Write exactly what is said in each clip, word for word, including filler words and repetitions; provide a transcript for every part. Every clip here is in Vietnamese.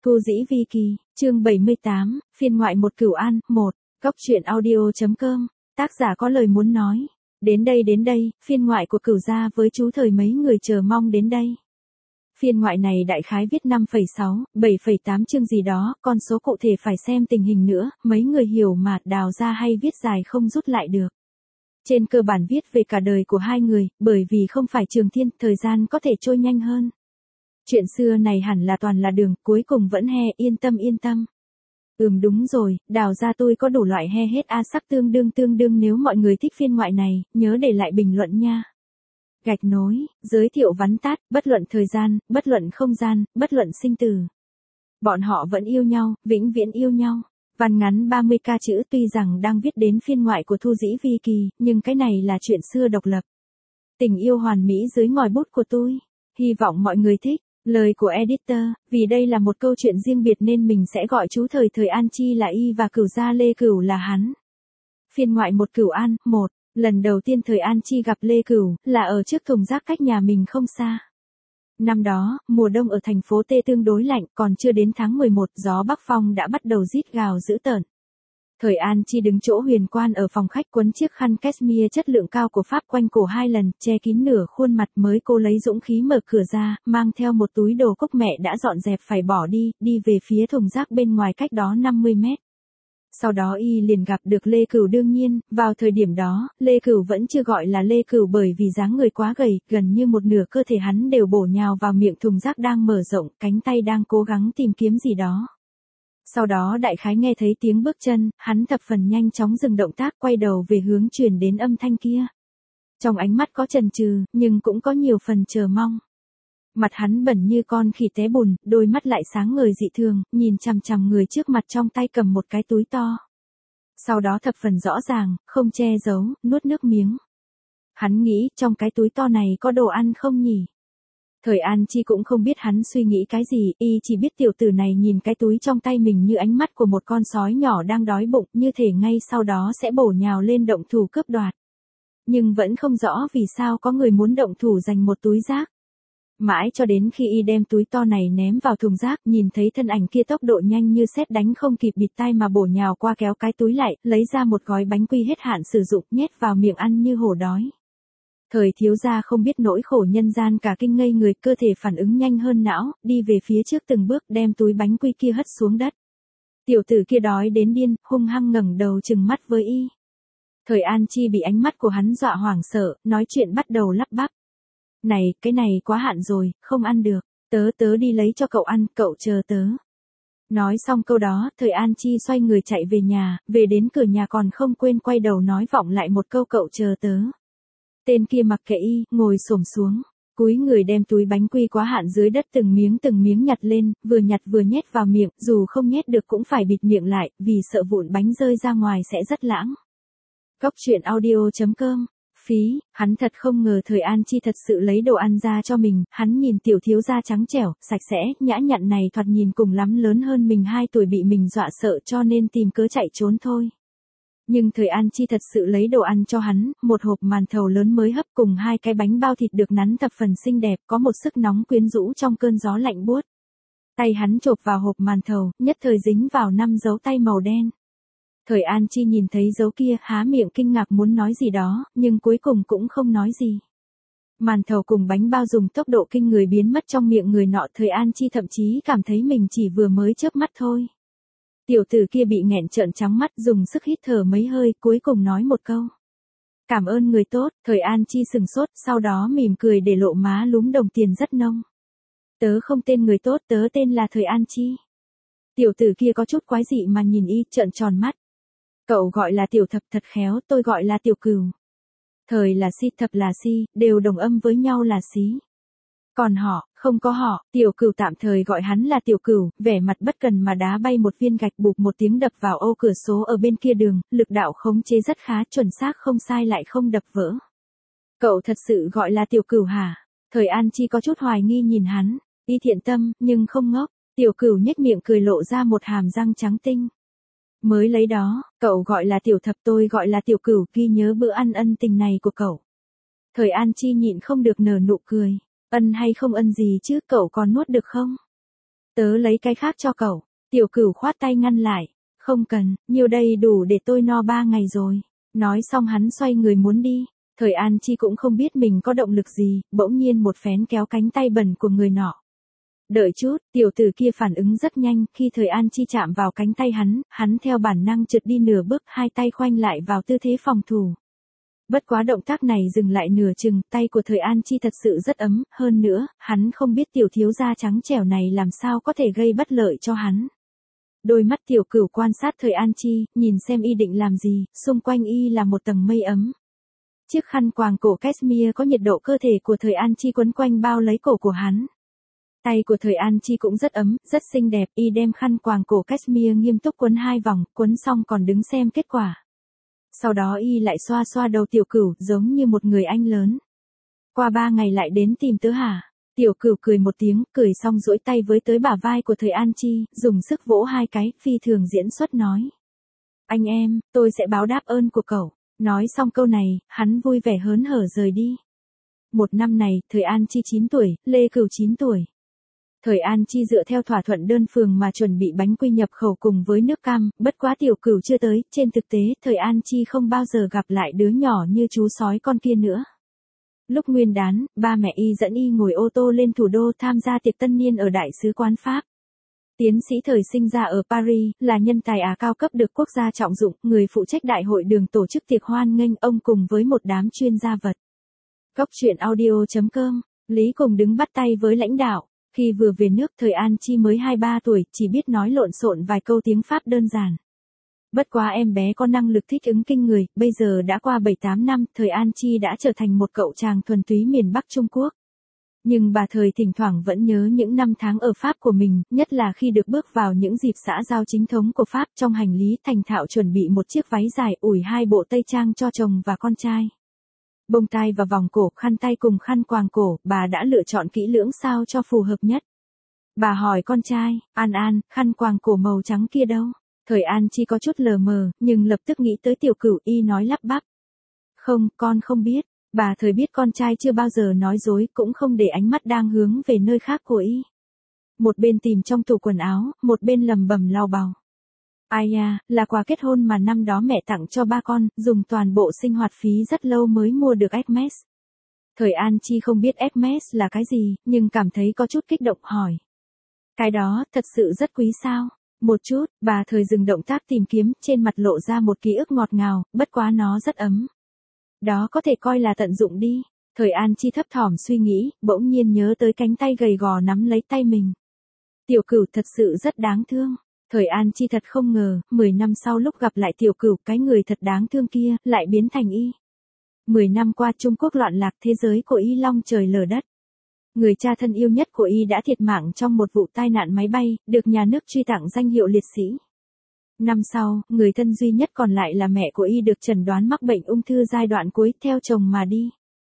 Thu Dĩ Vi Kỳ, chương bảy mươi tám, phiên ngoại một Cửu An, một, góc truyện audio.com, tác giả có lời muốn nói. Đến đây đến đây, phiên ngoại của Cửu gia với chú thời mấy người chờ mong đến đây. Phiên ngoại này đại khái viết năm phẩy sáu, bảy phẩy tám chương gì đó, con số cụ thể phải xem tình hình nữa, mấy người hiểu mà đào ra hay viết dài không rút lại được. Trên cơ bản viết về cả đời của hai người, bởi vì không phải trường thiên, thời gian có thể trôi nhanh hơn. Chuyện xưa này hẳn là toàn là đường, cuối cùng vẫn he, yên tâm yên tâm. Ừm đúng rồi, đào ra tôi có đủ loại he hết a sắc tương đương tương đương nếu mọi người thích phiên ngoại này, nhớ để lại bình luận nha. Gạch nối, giới thiệu vắn tắt, bất luận thời gian, bất luận không gian, bất luận sinh tử. Bọn họ vẫn yêu nhau, vĩnh viễn yêu nhau. Văn ngắn ba mươi ca chữ tuy rằng đang viết đến phiên ngoại của Thu Dĩ Vi Kỳ, nhưng cái này là chuyện xưa độc lập. Tình yêu hoàn mỹ dưới ngòi bút của tôi. Hy vọng mọi người thích. Lời của editor, vì đây là một câu chuyện riêng biệt nên mình sẽ gọi chú thời thời An Chi là y và Cửu gia Lê Cửu là hắn. Phiên ngoại một Cửu An, một, lần đầu tiên thời An Chi gặp Lê Cửu, là ở trước thùng rác cách nhà mình không xa. Năm đó, mùa đông ở thành phố T tương đối lạnh, còn chưa đến tháng mười một, gió bắc phong đã bắt đầu rít gào dữ tợn. Thời An Chi đứng chỗ huyền quan ở phòng khách quấn chiếc khăn cashmere chất lượng cao của Pháp quanh cổ hai lần, che kín nửa khuôn mặt mới cô lấy dũng khí mở cửa ra, mang theo một túi đồ cốc mẹ đã dọn dẹp phải bỏ đi, đi về phía thùng rác bên ngoài cách đó năm mươi mét. Sau đó y liền gặp được Lê Cửu đương nhiên, vào thời điểm đó, Lê Cửu vẫn chưa gọi là Lê Cửu bởi vì dáng người quá gầy, gần như một nửa cơ thể hắn đều bổ nhào vào miệng thùng rác đang mở rộng, cánh tay đang cố gắng tìm kiếm gì đó. Sau đó đại khái nghe thấy tiếng bước chân, hắn thập phần nhanh chóng dừng động tác quay đầu về hướng truyền đến âm thanh kia. Trong ánh mắt có chần chừ, nhưng cũng có nhiều phần chờ mong. Mặt hắn bẩn như con khỉ té bùn, đôi mắt lại sáng ngời dị thường, nhìn chằm chằm người trước mặt trong tay cầm một cái túi to. Sau đó thập phần rõ ràng, không che giấu, nuốt nước miếng. Hắn nghĩ trong cái túi to này có đồ ăn không nhỉ? Thời An Chi cũng không biết hắn suy nghĩ cái gì, y chỉ biết tiểu tử này nhìn cái túi trong tay mình như ánh mắt của một con sói nhỏ đang đói bụng, như thể ngay sau đó sẽ bổ nhào lên động thủ cướp đoạt. Nhưng vẫn không rõ vì sao có người muốn động thủ giành một túi rác. Mãi cho đến khi y đem túi to này ném vào thùng rác, nhìn thấy thân ảnh kia tốc độ nhanh như sét đánh không kịp bịt tai mà bổ nhào qua kéo cái túi lại, lấy ra một gói bánh quy hết hạn sử dụng, nhét vào miệng ăn như hổ đói. Thời thiếu gia không biết nỗi khổ nhân gian cả kinh ngây người, cơ thể phản ứng nhanh hơn não, đi về phía trước từng bước đem túi bánh quy kia hất xuống đất. Tiểu tử kia đói đến điên, hung hăng ngẩng đầu trừng mắt với y. Thời An Chi bị ánh mắt của hắn dọa hoảng sợ, nói chuyện bắt đầu lắp bắp. Này, cái này quá hạn rồi, không ăn được, tớ tớ đi lấy cho cậu ăn, cậu chờ tớ. Nói xong câu đó, thời An Chi xoay người chạy về nhà, về đến cửa nhà còn không quên quay đầu nói vọng lại một câu cậu chờ tớ. Tên kia mặc kệ y, ngồi xổm xuống, cúi người đem túi bánh quy quá hạn dưới đất từng miếng từng miếng nhặt lên, vừa nhặt vừa nhét vào miệng, dù không nhét được cũng phải bịt miệng lại, vì sợ vụn bánh rơi ra ngoài sẽ rất lãng. Góc truyện audio.com, phí, hắn thật không ngờ thời An Chi thật sự lấy đồ ăn ra cho mình, hắn nhìn tiểu thiếu gia trắng trẻo, sạch sẽ, nhã nhặn này thoạt nhìn cùng lắm lớn hơn mình hai tuổi bị mình dọa sợ cho nên tìm cớ chạy trốn thôi. Nhưng thời An Chi thật sự lấy đồ ăn cho hắn, một hộp màn thầu lớn mới hấp cùng hai cái bánh bao thịt được nắn thập phần xinh đẹp, có một sức nóng quyến rũ trong cơn gió lạnh buốt. Tay hắn chộp vào hộp màn thầu, nhất thời dính vào năm dấu tay màu đen. Thời An Chi nhìn thấy dấu kia, há miệng kinh ngạc muốn nói gì đó, nhưng cuối cùng cũng không nói gì. Màn thầu cùng bánh bao dùng tốc độ kinh người biến mất trong miệng người nọ, thời An Chi thậm chí cảm thấy mình chỉ vừa mới chớp mắt thôi. Tiểu tử kia bị nghẹn trợn trắng mắt, dùng sức hít thở mấy hơi, cuối cùng nói một câu. Cảm ơn người tốt, thời An Chi sừng sốt, sau đó mỉm cười để lộ má lúm đồng tiền rất nông. Tớ không tên người tốt, tớ tên là thời An Chi. Tiểu tử kia có chút quái dị mà nhìn y, trợn tròn mắt. Cậu gọi là tiểu thập thật khéo, tôi gọi là tiểu cửu. Thời là si, thập là si, đều đồng âm với nhau là xí. Còn họ, không có họ, tiểu cửu tạm thời gọi hắn là tiểu cửu, vẻ mặt bất cần mà đá bay một viên gạch bụp một tiếng đập vào ô cửa số ở bên kia đường, lực đạo khống chế rất khá, chuẩn xác không sai lại không đập vỡ. Cậu thật sự gọi là tiểu cửu hả? Thời An Chi có chút hoài nghi nhìn hắn, y thiện tâm, nhưng không ngốc, tiểu cửu nhếch miệng cười lộ ra một hàm răng trắng tinh. Mới lấy đó, cậu gọi là tiểu thập, tôi gọi là tiểu cửu, ghi nhớ bữa ăn ân tình này của cậu. Thời An Chi nhịn không được nở nụ cười. Ân hay không ân gì chứ, cậu còn nuốt được không? Tớ lấy cái khác cho cậu. Tiểu Cửu khoát tay ngăn lại. Không cần, nhiều đây đủ để tôi no ba ngày rồi. Nói xong hắn xoay người muốn đi. Thời An Chi cũng không biết mình có động lực gì, bỗng nhiên một phén kéo cánh tay bẩn của người nọ. Đợi chút, tiểu tử kia phản ứng rất nhanh, khi Thời An Chi chạm vào cánh tay hắn, hắn theo bản năng trượt đi nửa bước, hai tay khoanh lại vào tư thế phòng thủ. Bất quá động tác này dừng lại nửa chừng, tay của Thời An Chi thật sự rất ấm, hơn nữa, hắn không biết tiểu thiếu gia trắng trẻo này làm sao có thể gây bất lợi cho hắn. Đôi mắt Tiểu Cửu quan sát Thời An Chi, nhìn xem y định làm gì, xung quanh y là một tầng mây ấm. Chiếc khăn quàng cổ cashmere có nhiệt độ cơ thể của Thời An Chi quấn quanh bao lấy cổ của hắn. Tay của Thời An Chi cũng rất ấm, rất xinh đẹp, y đem khăn quàng cổ cashmere nghiêm túc quấn hai vòng, quấn xong còn đứng xem kết quả. Sau đó y lại xoa xoa đầu Tiểu Cửu, giống như một người anh lớn. Qua ba ngày lại đến tìm tớ hả? Tiểu Cửu cười một tiếng, cười xong duỗi tay với tới bả vai của Thời An Chi, dùng sức vỗ hai cái, phi thường diễn xuất nói. Anh em, tôi sẽ báo đáp ơn của cậu. Nói xong câu này, hắn vui vẻ hớn hở rời đi. Một năm này, Thời An Chi chín tuổi, Lê Cửu chín tuổi. Thời An Chi dựa theo thỏa thuận đơn phường mà chuẩn bị bánh quy nhập khẩu cùng với nước cam, bất quá Tiểu Cửu chưa tới, trên thực tế, Thời An Chi không bao giờ gặp lại đứa nhỏ như chú sói con kia nữa. Lúc nguyên đán, ba mẹ y dẫn y ngồi ô tô lên thủ đô tham gia tiệc tân niên ở Đại sứ quán Pháp. Tiến sĩ thời sinh ra ở Paris, là nhân tài Á cao cấp được quốc gia trọng dụng, người phụ trách đại hội đường tổ chức tiệc hoan nghênh ông cùng với một đám chuyên gia vật. Cốc truyện audio chấm com, Lý cùng đứng bắt tay với lãnh đạo. Khi vừa về nước, Thời An Chi mới hai ba tuổi, chỉ biết nói lộn xộn vài câu tiếng Pháp đơn giản. Bất quá em bé có năng lực thích ứng kinh người, bây giờ đã qua bảy tám năm, Thời An Chi đã trở thành một cậu chàng thuần túy miền Bắc Trung Quốc. Nhưng bà Thời thỉnh thoảng vẫn nhớ những năm tháng ở Pháp của mình, nhất là khi được bước vào những dịp xã giao chính thống của Pháp. Trong hành lý thành thạo chuẩn bị một chiếc váy dài, ủi hai bộ tây trang cho chồng và con trai. Bông tai và vòng cổ, khăn tay cùng khăn quàng cổ, bà đã lựa chọn kỹ lưỡng sao cho phù hợp nhất. Bà hỏi con trai, An An, khăn quàng cổ màu trắng kia đâu? Thời An Chi có chút lờ mờ, nhưng lập tức nghĩ tới Tiểu Cửu, y nói lắp bắp. Không, con không biết. Bà Thời biết con trai chưa bao giờ nói dối, cũng không để ánh mắt đang hướng về nơi khác của y. Một bên tìm trong tủ quần áo, một bên lầm bầm lau bào. Ai à, là quà kết hôn mà năm đó mẹ tặng cho ba con, dùng toàn bộ sinh hoạt phí rất lâu mới mua được Hermes. Thời An Chi không biết Hermes là cái gì, nhưng cảm thấy có chút kích động hỏi. Cái đó, thật sự rất quý sao? Một chút, bà Thời dừng động tác tìm kiếm, trên mặt lộ ra một ký ức ngọt ngào, bất quá nó rất ấm. Đó có thể coi là tận dụng đi. Thời An Chi thấp thỏm suy nghĩ, bỗng nhiên nhớ tới cánh tay gầy gò nắm lấy tay mình. Tiểu Cửu thật sự rất đáng thương. Thời An Chi thật không ngờ, mười năm sau lúc gặp lại Tiểu Cửu, cái người thật đáng thương kia, lại biến thành y. Mười năm qua Trung Quốc loạn lạc, thế giới của y long trời lở đất. Người cha thân yêu nhất của y đã thiệt mạng trong một vụ tai nạn máy bay, được nhà nước truy tặng danh hiệu liệt sĩ. Năm sau, người thân duy nhất còn lại là mẹ của y được chẩn đoán mắc bệnh ung thư giai đoạn cuối, theo chồng mà đi.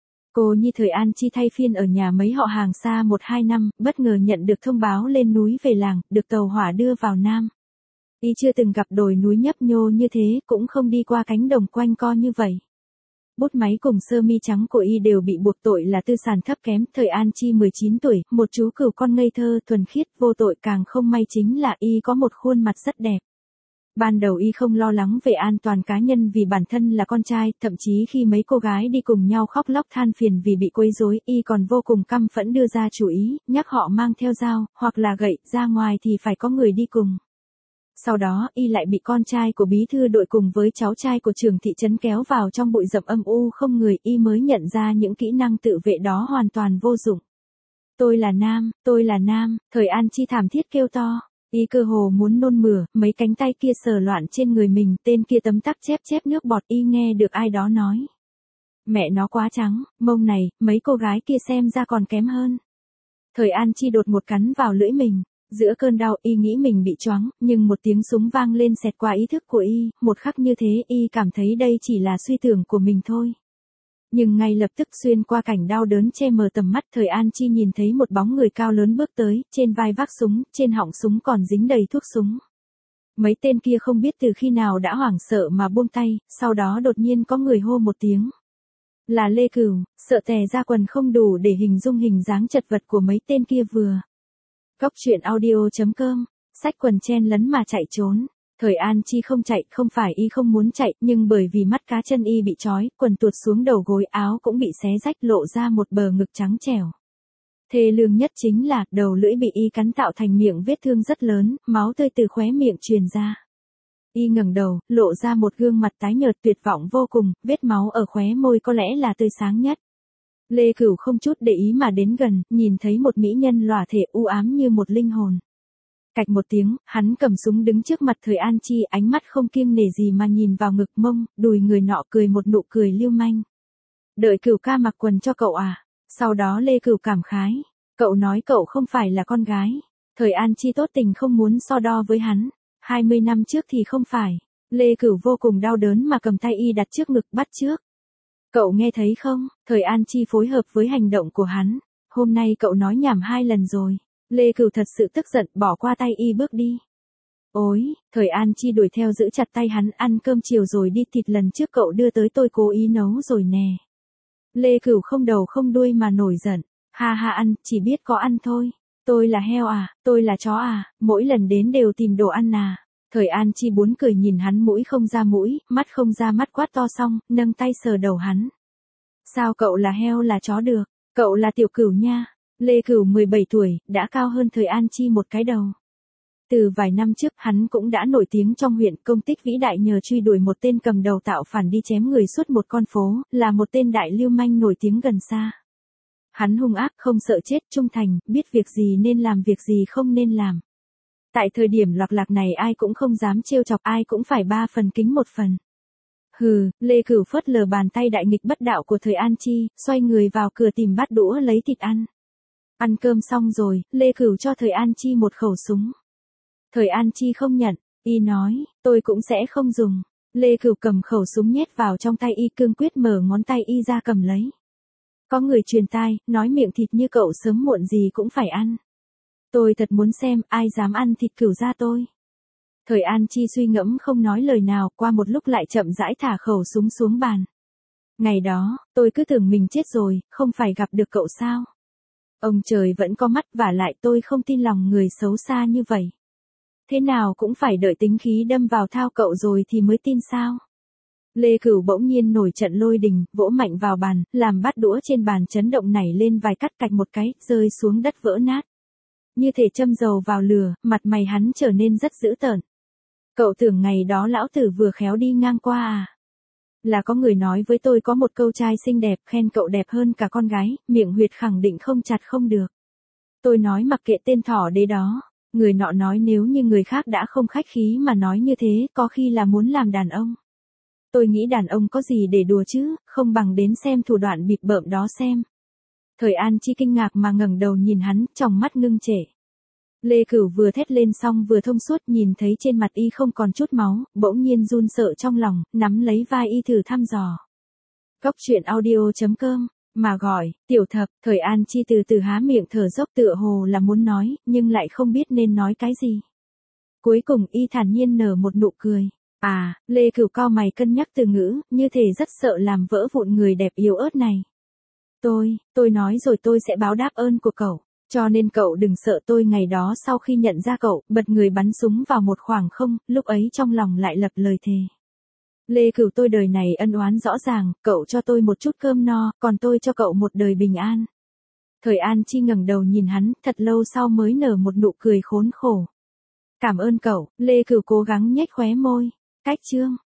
Cô nhi Thời An Chi thay phiên ở nhà mấy họ hàng xa một hai năm, bất ngờ nhận được thông báo lên núi về làng, được tàu hỏa đưa vào Nam. Y chưa từng gặp đồi núi nhấp nhô như thế, cũng không đi qua cánh đồng quanh co như vậy. Bút máy cùng sơ mi trắng của y đều bị buộc tội là tư sản thấp kém. Thời An Chi mười chín tuổi, một chú cừu con ngây thơ, thuần khiết, vô tội, càng không may chính là y có một khuôn mặt rất đẹp. Ban đầu y không lo lắng về an toàn cá nhân vì bản thân là con trai, thậm chí khi mấy cô gái đi cùng nhau khóc lóc than phiền vì bị quấy rối, y còn vô cùng căm phẫn đưa ra chủ ý, nhắc họ mang theo dao, hoặc là gậy, ra ngoài thì phải có người đi cùng. Sau đó, y lại bị con trai của bí thư đội cùng với cháu trai của trưởng thị trấn kéo vào trong bụi rậm âm u không người, y mới nhận ra những kỹ năng tự vệ đó hoàn toàn vô dụng. Tôi là nam, tôi là nam, Thời An Chi thảm thiết kêu to. Y cơ hồ muốn nôn mửa, mấy cánh tay kia sờ loạn trên người mình, tên kia tấm tắc chép chép nước bọt, y nghe được ai đó nói. Mẹ nó quá trắng, mông này, mấy cô gái kia xem ra còn kém hơn. Thời An Chi đột một cắn vào lưỡi mình. Giữa cơn đau, y nghĩ mình bị choáng, nhưng một tiếng súng vang lên xẹt qua ý thức của y, một khắc như thế, y cảm thấy đây chỉ là suy tưởng của mình thôi. Nhưng ngay lập tức xuyên qua cảnh đau đớn che mờ tầm mắt, Thời An Chi nhìn thấy một bóng người cao lớn bước tới, trên vai vác súng, trên họng súng còn dính đầy thuốc súng. Mấy tên kia không biết từ khi nào đã hoảng sợ mà buông tay, sau đó đột nhiên có người hô một tiếng. Là Lê Cửu, sợ tè ra quần không đủ để hình dung hình dáng chật vật của mấy tên kia vừa. Cốc truyện audio chấm com, sách quần chen lấn mà chạy trốn. Thời An Chi không chạy, không phải y không muốn chạy, nhưng bởi vì mắt cá chân y bị trói, quần tuột xuống đầu gối, áo cũng bị xé rách, lộ ra một bờ ngực trắng trẻo. Thê lương nhất chính là, đầu lưỡi bị y cắn tạo thành miệng vết thương rất lớn, máu tươi từ khóe miệng truyền ra. Y ngẩng đầu, lộ ra một gương mặt tái nhợt tuyệt vọng vô cùng, vết máu ở khóe môi có lẽ là tươi sáng nhất. Lê Cửu không chút để ý mà đến gần, nhìn thấy một mỹ nhân lòa thể u ám như một linh hồn. Cạch một tiếng, hắn cầm súng đứng trước mặt Thời An Chi, ánh mắt không kiêng nể gì mà nhìn vào ngực mông, đùi người nọ, cười một nụ cười lưu manh. Đợi Cửu ca mặc quần cho cậu à? Sau đó Lê Cửu cảm khái. Cậu nói cậu không phải là con gái. Thời An Chi tốt tình không muốn so đo với hắn. hai mươi năm trước thì không phải. Lê Cửu vô cùng đau đớn mà cầm tay y đặt trước ngực bắt trước. Cậu nghe thấy không? Thời An Chi phối hợp với hành động của hắn. Hôm nay cậu nói nhảm hai lần rồi. Lê Cửu thật sự tức giận, bỏ qua tay y bước đi. Ôi, Thời An Chi đuổi theo giữ chặt tay hắn, ăn cơm chiều rồi đi, thịt lần trước cậu đưa tới tôi cố ý nấu rồi nè. Lê Cửu không đầu không đuôi mà nổi giận. Ha ha, ăn, chỉ biết có ăn thôi. Tôi là heo à, tôi là chó à, mỗi lần đến đều tìm đồ ăn à. Thời An Chi buồn cười nhìn hắn, mũi không ra mũi, mắt không ra mắt, quát to xong, nâng tay sờ đầu hắn. Sao cậu là heo là chó được, cậu là Tiểu Cửu nha. Lê Cửu mười bảy tuổi, đã cao hơn Thời An Chi một cái đầu. Từ vài năm trước, hắn cũng đã nổi tiếng trong huyện, công tích vĩ đại nhờ truy đuổi một tên cầm đầu tạo phản đi chém người suốt một con phố, là một tên đại lưu manh nổi tiếng gần xa. Hắn hung ác, không sợ chết, trung thành, biết việc gì nên làm, việc gì không nên làm. Tại thời điểm loạc lạc này ai cũng không dám trêu chọc, ai cũng phải ba phần kính một phần. Hừ, Lê Cửu phớt lờ bàn tay đại nghịch bất đạo của Thời An Chi, xoay người vào cửa tìm bát đũa lấy thịt ăn. Ăn cơm xong rồi, Lê Cửu cho Thời An Chi một khẩu súng. Thời An Chi không nhận, y nói, tôi cũng sẽ không dùng. Lê Cửu cầm khẩu súng nhét vào trong tay y, cương quyết mở ngón tay y ra cầm lấy. Có người truyền tai, nói miệng thịt như cậu sớm muộn gì cũng phải ăn. Tôi thật muốn xem, ai dám ăn thịt Cửu gia tôi. Thời An Chi suy ngẫm không nói lời nào, qua một lúc lại chậm rãi thả khẩu súng xuống bàn. Ngày đó, tôi cứ tưởng mình chết rồi, không phải gặp được cậu sao? Ông trời vẫn có mắt, vả lại tôi không tin lòng người xấu xa như vậy. Thế nào cũng phải đợi tính khí đâm vào thao cậu rồi thì mới tin sao? Lê Cửu bỗng nhiên nổi trận lôi đình, vỗ mạnh vào bàn, làm bát đũa trên bàn chấn động nảy lên vài cắt, cạch một cái, rơi xuống đất vỡ nát. Như thể châm dầu vào lửa, mặt mày hắn trở nên rất dữ tợn. Cậu tưởng ngày đó lão tử vừa khéo đi ngang qua à? Là có người nói với tôi có một câu trai xinh đẹp, khen cậu đẹp hơn cả con gái, miệng huyệt khẳng định không chặt không được. Tôi nói mặc kệ tên thỏ đế đó. Người nọ nói nếu như người khác đã không khách khí mà nói như thế, có khi là muốn làm đàn ông. Tôi nghĩ đàn ông có gì để đùa chứ, không bằng đến xem thủ đoạn bịp bợm đó xem. Thời An Chi kinh ngạc mà ngẩng đầu nhìn hắn, trong mắt ngưng trệ. Lê Cửu vừa thét lên xong vừa thông suốt, nhìn thấy trên mặt y không còn chút máu, bỗng nhiên run sợ trong lòng, nắm lấy vai y thử thăm dò. Cốc truyện audio chấm com, mà gọi, Tiểu Thập. Thời An Chi từ từ há miệng thở dốc, tựa hồ là muốn nói, nhưng lại không biết nên nói cái gì. Cuối cùng y thản nhiên nở một nụ cười. À, Lê Cửu cau mày cân nhắc từ ngữ, như thể rất sợ làm vỡ vụn người đẹp yếu ớt này. Tôi, tôi nói rồi, tôi sẽ báo đáp ơn của cậu. Cho nên cậu đừng sợ tôi. Ngày đó sau khi nhận ra cậu, bật người bắn súng vào một khoảng không, lúc ấy trong lòng lại lập lời thề. Lê Cửu, tôi đời này ân oán rõ ràng, cậu cho tôi một chút cơm no, còn tôi cho cậu một đời bình an. Thời An Chi ngẩng đầu nhìn hắn, thật lâu sau mới nở một nụ cười khốn khổ. Cảm ơn cậu. Lê Cửu cố gắng nhếch khóe môi. Cách chương.